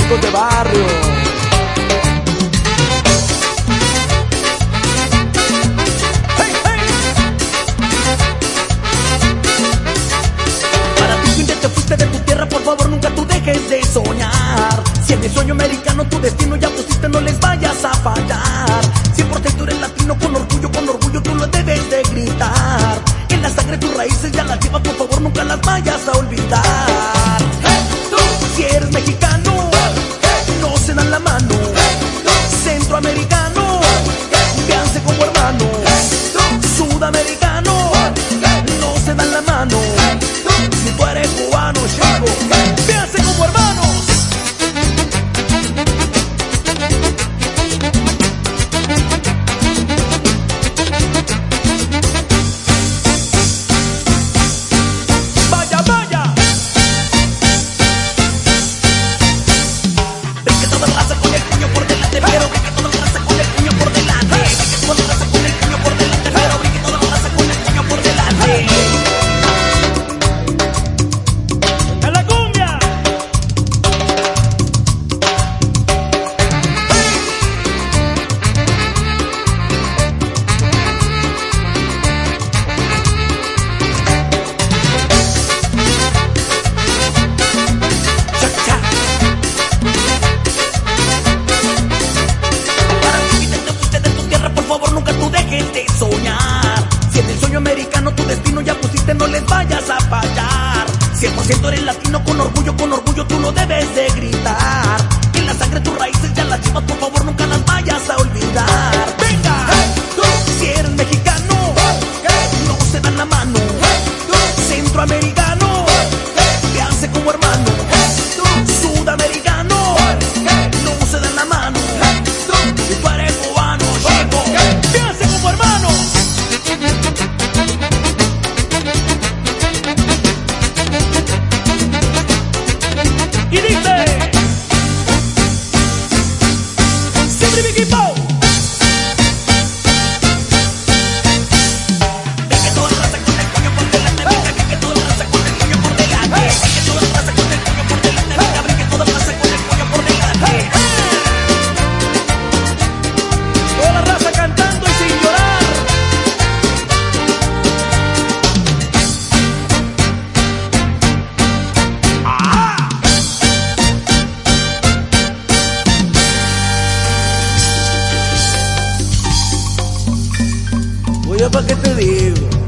chicos de barrio. Hey, hey. Para ti, que te fuiste de tu tierra, por favor nunca tú dejes de soñar. Si en el sueño americano tu destino ya pusiste, no les vayas a fallar. 100% tú eres latino, con orgullo tú lo debes de gritar. En la sangre tus raíces ya las llevas, por favor nunca las vayas a olvidar. Hey, tú. Si eres mexicano, hey, no se dan la mano. Hey, centroamericano, hey, véanse como hermanos. Hey, sudamericano, hey, no se dan la mano. Hey, si tú eres cubano, chico, hey, véanse como hermanos. Americano, tu destino ya pusiste, no les vayas a fallar. 100% eres latino, con orgullo tú lo debes de gritar. En la sangre tus raíces ya las llevas, por favor nunca las vayas a olvidar. ¡Venga! Hey, tú. Si eres mexicano, hey, no se dan la mano. Hey, centroamericano, hey, véanse como hermanos. Hey, sudamericano, hey, no se dan la mano. Hey, si tú eres cubano, chico, hey, véanse como hermanos. Y dice: siempre mi equipo. Que toda raza con el puño por delante, que toda raza con el puño por delante, que toda raza con el puño por delante, que toda raza con el puño por delante. Toda la raza cantando y sin llorar. Oye, ¿para qué te digo?